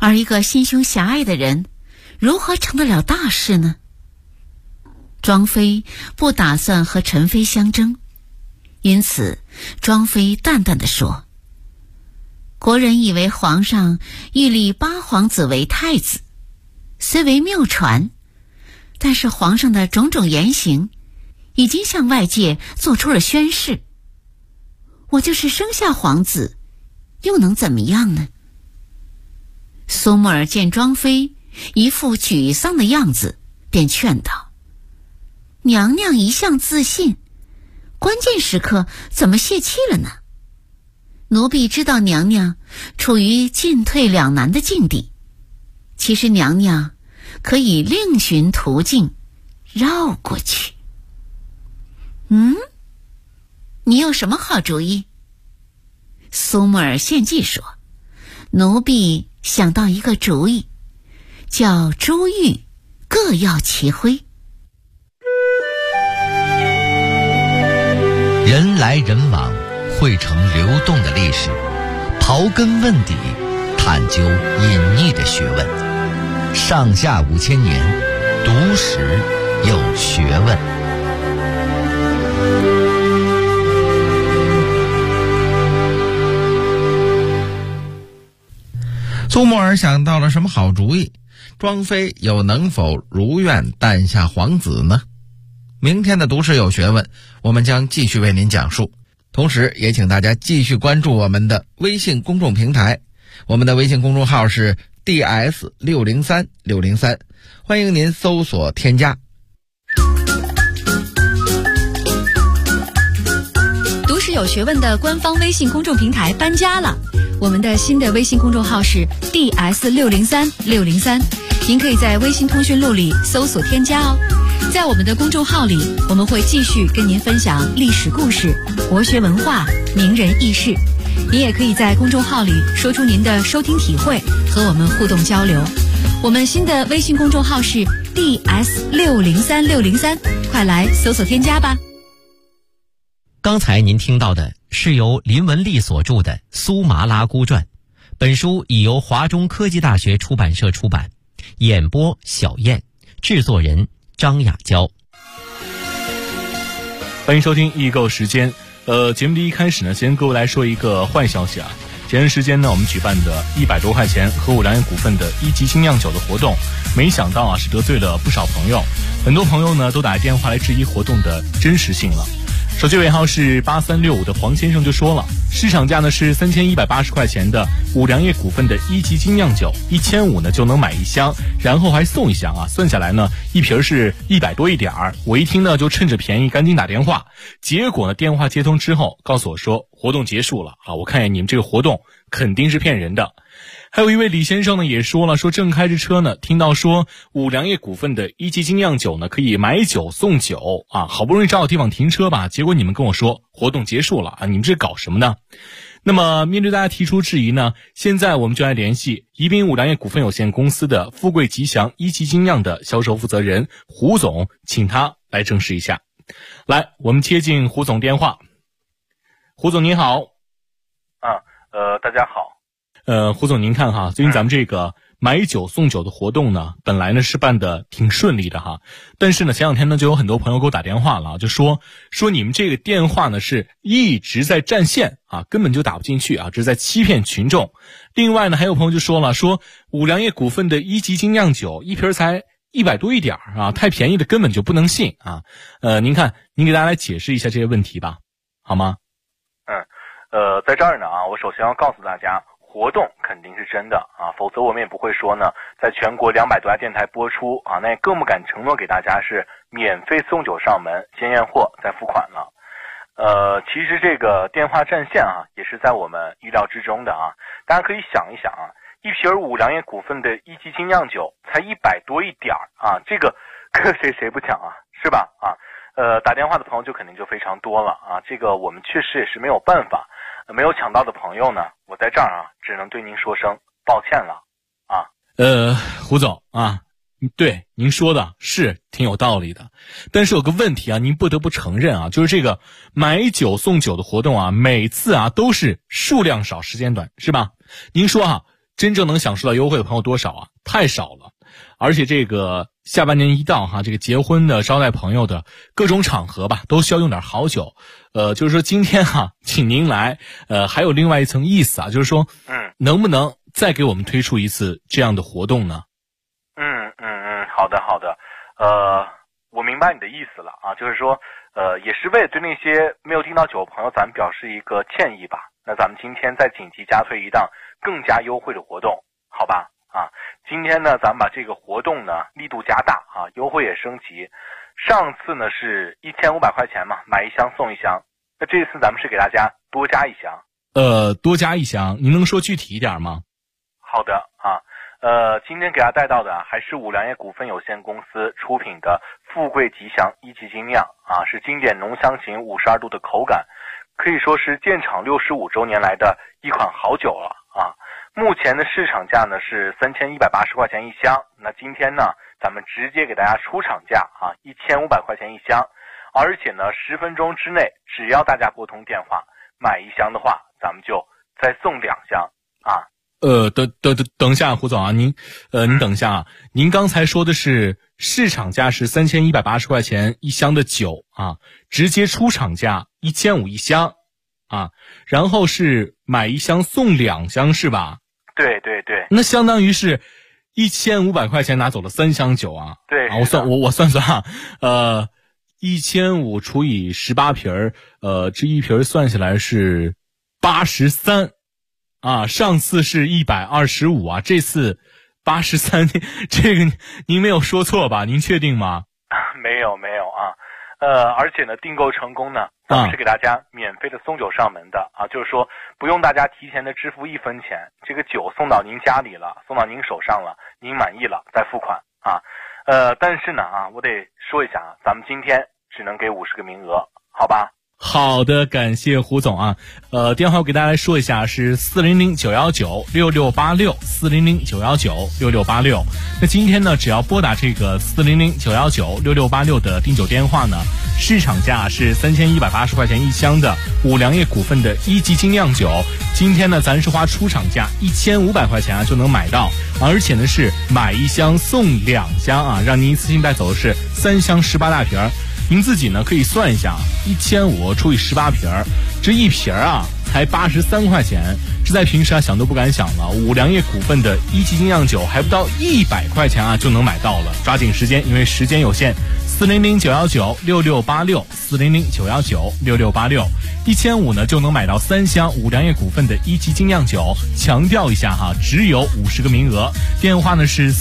而一个心胸狭隘的人，如何成得了大事呢？庄妃不打算和陈妃相争，因此庄妃淡淡地说：国人以为皇上欲立八皇子为太子，虽为谬传，但是皇上的种种言行已经向外界做出了宣示。我就是生下皇子，又能怎么样呢？苏木尔见庄妃一副沮丧的样子，便劝道：娘娘一向自信，关键时刻怎么泄气了呢？奴婢知道娘娘处于进退两难的境地，其实娘娘可以另寻途径绕过去。你有什么好主意？苏木尔献计说：奴婢想到一个主意，叫珠玉各耀其辉。 人来人往，汇成流动的历史，刨根问底，探究隐匿的学问。上下5000年，读史有学问。 苏木尔想到了什么好主意？庄妃又能否如愿诞下皇子呢？明天的读史有学问，我们将继续为您讲述。同时也请大家继续关注我们的微信公众平台，我们的微信公众号是 DS603603，欢迎您搜索添加。 读史有学问的官方微信公众平台搬家了，我们的新的微信公众号是 DS603603，您可以在微信通讯录里搜索添加哦。在我们的公众号里，我们会继续跟您分享历史故事、国学文化、名人轶事。您也可以在公众号里说出您的收听体会，和我们互动交流。我们新的微信公众号是 DS603603，快来搜索添加吧。 刚才您听到的是由林文丽所著的《苏麻拉姑传》，本书已由华中科技大学出版社出版，演播小燕，制作人张雅娇。 欢迎收听易购时间。节目的一开始呢，先跟各位来说一个坏消息啊。前段时间呢，我们举办的100多块钱和五粮液股份的1级精酿酒的活动，没想到啊是得罪了不少朋友，很多朋友呢都打电话来质疑活动的真实性了。手机尾号是8365的黄先生就说了，市场价呢是3180块钱的五粮液股份的1级精酿酒，1500呢就能买一箱，然后还送一箱啊，算下来呢一瓶是100多一点儿。我一听呢就趁着便宜赶紧打电话，结果呢电话接通之后告诉我说活动结束了啊，我看见你们这个活动肯定是骗人的。还有一位李先生呢也说了，说正开着车呢，听到说五粮液股份的1级精酿酒呢可以买酒送酒啊，好不容易找到地方停车吧，结果你们跟我说活动结束了啊，你们这搞什么呢？那么面对大家提出质疑呢，现在我们就来联系宜宾五粮液股份有限公司的富贵吉祥1级精酿的销售负责人胡总，请他来证实一下。来，我们接进胡总电话。胡总您好。 大家好。 胡总您看哈，最近咱们这个买酒送酒的活动呢，本来呢是办的挺顺利的哈，但是呢前两天呢就有很多朋友给我打电话了，就说你们这个电话呢是一直在占线啊，根本就打不进去啊，这是在欺骗群众。另外呢还有朋友就说了，说五粮液股份的1级精酿酒一瓶才100多一点啊，太便宜的根本就不能信啊。您看您给大家来解释一下这些问题吧，好吗？ 在这儿呢啊，我首先要告诉大家，活动肯定是真的啊，否则我们也不会说呢，在全国200多家电台播出啊，那也更不敢承诺给大家是免费送酒上门，先验货再付款了。其实这个电话占线啊，也是在我们意料之中的啊。大家可以想一想啊，一瓶五粮液股份的1级精酿酒才100多一点啊，这个搁谁不抢啊，是吧？啊，打电话的朋友就肯定就非常多了啊，这个我们确实也是没有办法。没有抢到的朋友呢，我在这儿啊，只能对您说声抱歉了啊。 胡总啊，对您说的是挺有道理的，但是有个问题啊，您不得不承认啊，就是这个买酒送酒的活动啊，每次啊都是数量少时间短，是吧？您说啊， 真正能享受到优惠的朋友多少啊？太少了。而且这个下半年一到哈，这个结婚的、招待朋友的各种场合吧，都需要用点好酒。就是说今天哈，请您来，还有另外一层意思啊，就是说，能不能再给我们推出一次这样的活动呢？ 好的，我明白你的意思了啊，就是说，也是为了对那些没有订到酒的朋友，咱们表示一个歉意吧。那咱们今天再紧急加推一档更加优惠的活动，好吧？啊，今天呢，咱们把这个活动呢力度加大啊，优惠也升级。上次呢是1500块钱嘛，买一箱送一箱。那这次咱们是给大家多加一箱。 多加一箱，您能说具体一点吗？ 好的啊，今天给大家带到的还是五粮液股份有限公司出品的富贵吉祥一级精酿啊，是经典浓香型52度的口感，可以说是建厂65周年来的一款好酒了啊。目前的市场价呢是3180块钱一箱，那今天呢咱们直接给大家出厂价啊1500块钱一箱，而且呢10分钟之内只要大家拨通电话买一箱的话，咱们就再送2箱啊。 等一下，胡总啊，您等一下啊，您刚才说的是市场价是3180块钱一箱的酒啊，直接出厂价1500一箱啊，然后是买一箱送2箱是吧？ 对， 那相当于是1500块钱拿走了3箱酒啊。 对啊，我算算啊，1500除以18瓶这一瓶算下来是83。啊，上次是125啊，这次83，这个您没有说错吧？您确定吗？ 没有啊，而且呢，订购成功呢，咱们是给大家免费的送酒上门的啊，就是说不用大家提前的支付1分钱，这个酒送到您家里了，送到您手上了，您满意了再付款啊。但是呢啊，我得说一下啊，咱们今天只能给50个名额，好吧？ 好的，感谢胡总啊。电话我给大家来说一下是400-919-6686，400-919-6686。那今天呢，只要拨打这个400-919-6686的订酒电话呢，市场价是3180块钱一箱的五粮液股份的一级精酿酒，今天呢咱是花出厂价1500块钱啊就能买到，而且呢是买一箱送2箱啊，让您一次性带走的是3箱18大瓶。您自己呢可以算一下，1500除以18瓶，这一瓶啊才83块钱，这在平时啊想都不敢想了。五粮液股份的一级精酿酒还不到100块钱啊就能买到了，抓紧时间，因为时间有限。400-919-6686，400-919-6686，1500呢就能买到3箱五粮液股份的一级精酿酒。强调一下哈，只有50个名额。电话呢是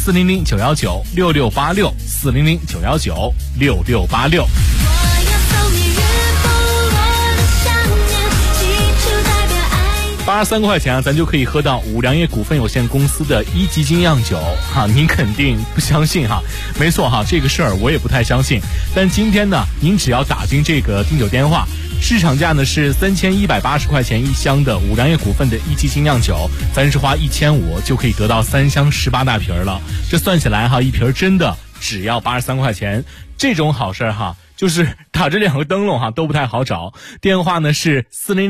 400-919-6686，400-919-6686。83块钱啊，咱就可以喝到五粮液股份有限公司的一级精酿酒哈，您肯定不相信哈？没错哈，这个事儿我也不太相信。但今天呢，您只要打进这个订酒电话，市场价呢是3180块钱一箱的五粮液股份的一级精酿酒，咱是花1500就可以得到3箱18大瓶了。这算起来哈，一瓶真的只要83块钱，这种好事哈。就是打着2个灯笼哈都不太好找，电话呢是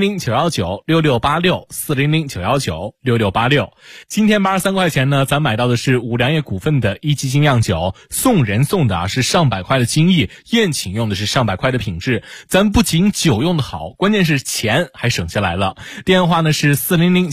400-919-6686，400-919-6686。今天83块钱呢，咱买到的是五粮液股份的一级精酿酒，送人送的啊是上百块的精益，宴请用的是上百块的品质。咱不仅酒用的好，关键是钱还省下来了。电话呢是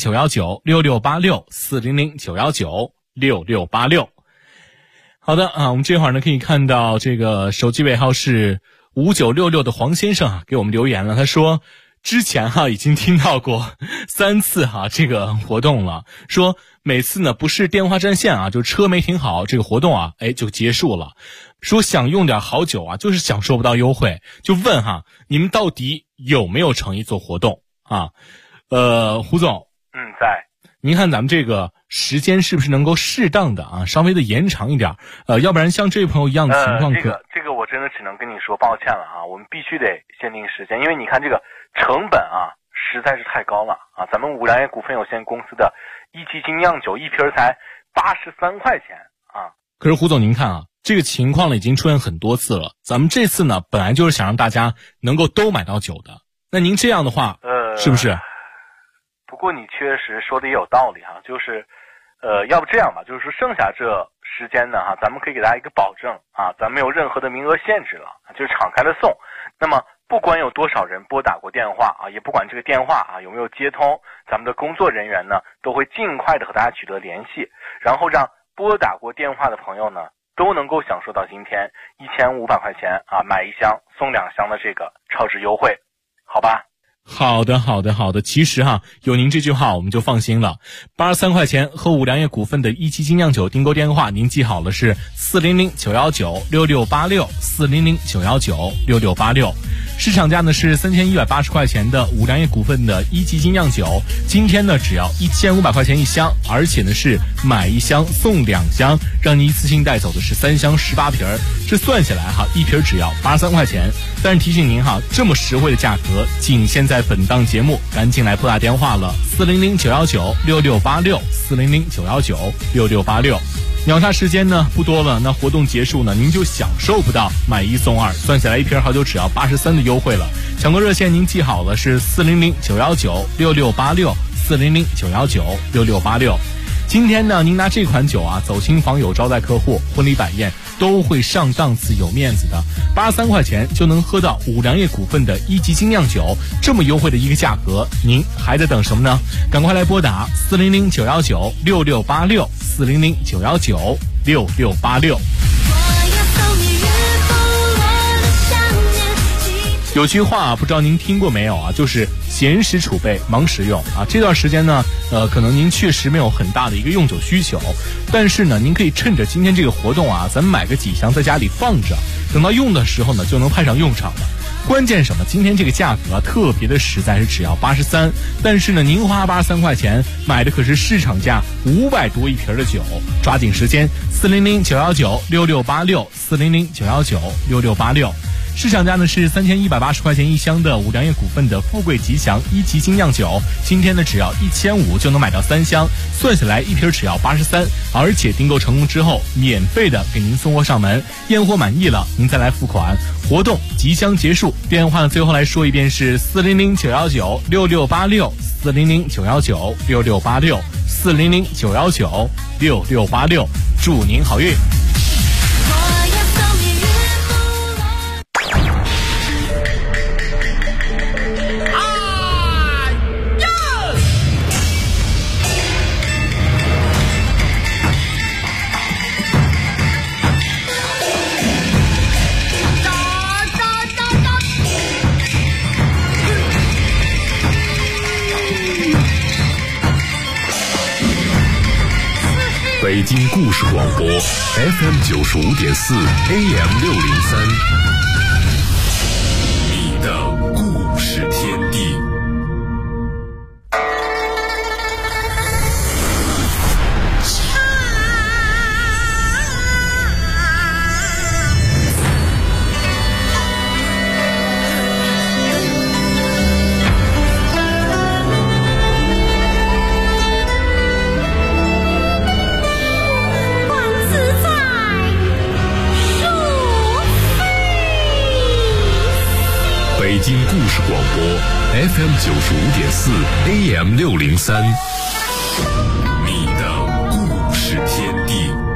400-919-6686，400-919-6686。好的啊，我们这会儿呢可以看到这个手机尾号是5966的黄先生啊给我们留言了，他说之前哈已经听到过3次哈这个活动了，说每次呢不是电话占线啊，就车没停好，这个活动啊就结束了。说想用点好酒啊，就是享受不到优惠，就问哈你们到底有没有诚意做活动啊？胡总， 在。 您看咱们这个时间是不是能够适当的啊，稍微的延长一点？要不然像这位朋友一样的情况这个我真的只能跟你说抱歉了啊，我们必须得限定时间，因为你看这个成本啊实在是太高了啊，咱们五粮液股份有限公司的一级精酿酒一瓶才83块钱啊。 可是胡总您看啊，这个情况呢已经出现很多次了，咱们这次呢本来就是想让大家能够都买到酒的，那您这样的话是不是？ 不过你确实说的也有道理哈，就是要不这样吧，就是说剩下这时间呢咱们可以给大家一个保证咱没有任何的名额限制了，就是敞开的送。那么不管有多少人拨打过电话也不管这个电话有没有接通，咱们的工作人员呢都会尽快的和大家取得联系，然后让拨打过电话的朋友呢都能够享受到今天1500块钱买1箱送2箱的这个超值优惠，好吧？ 好的。其实有您这句话我们就放心了。83块钱和五粮液股份的一期精酿酒订购电话您记好了，是400-919-6686，400-919-6686。市场价呢是3180块钱的五粮液股份的一级精酿酒，今天呢只要1500块钱1箱，而且呢是买1箱送2箱，让你一次性带走的是3箱18瓶，这算下来一瓶只要83块钱。但是提醒您这么实惠的价格仅限在本档节目，赶紧来拨打电话了，400-919-6686，400-919-6686。秒杀时间呢不多了，那活动结束呢您就享受不到买1送2，算下来一瓶好酒只要83的优惠了。抢购热线您记好了，是400-919-6686，400-919-6686。今天呢您拿这款酒走亲访友、招待客户、婚礼摆宴都会上档次有面子的，83块钱就能喝到五粮液股份的一级精酿酒，这么优惠的一个价格，您还在等什么呢？赶快来拨打400-919-6686，400-919-6686。有句话不知道您听过没有就是闲时储备，忙时用这段时间呢可能您确实没有很大的一个用酒需求，但是呢您可以趁着今天这个活动咱们买个几箱在家里放着，等到用的时候呢就能派上用场了。关键什么？今天这个价格特别的实在，是只要83，但是呢您花83块钱买的可是市场价500多一瓶的酒，抓紧时间，400-919-6686，400-919-6686。市场价呢是3180块钱1箱的五粮液股份的富贵吉祥一级精酿酒，今天呢只要1500就能买到3箱，算下来一瓶只要83，而且订购成功之后免费的给您送货上门，验货满意了您再来付款。活动即将结束，电话呢最后来说一遍是400-919-6686，400-919-6686，400-919-6686，祝您好运。 北京故事广播 FM95.4 AM603， 你的故事天地。北京故事广播 FM95.4 AM603， 你的故事天地。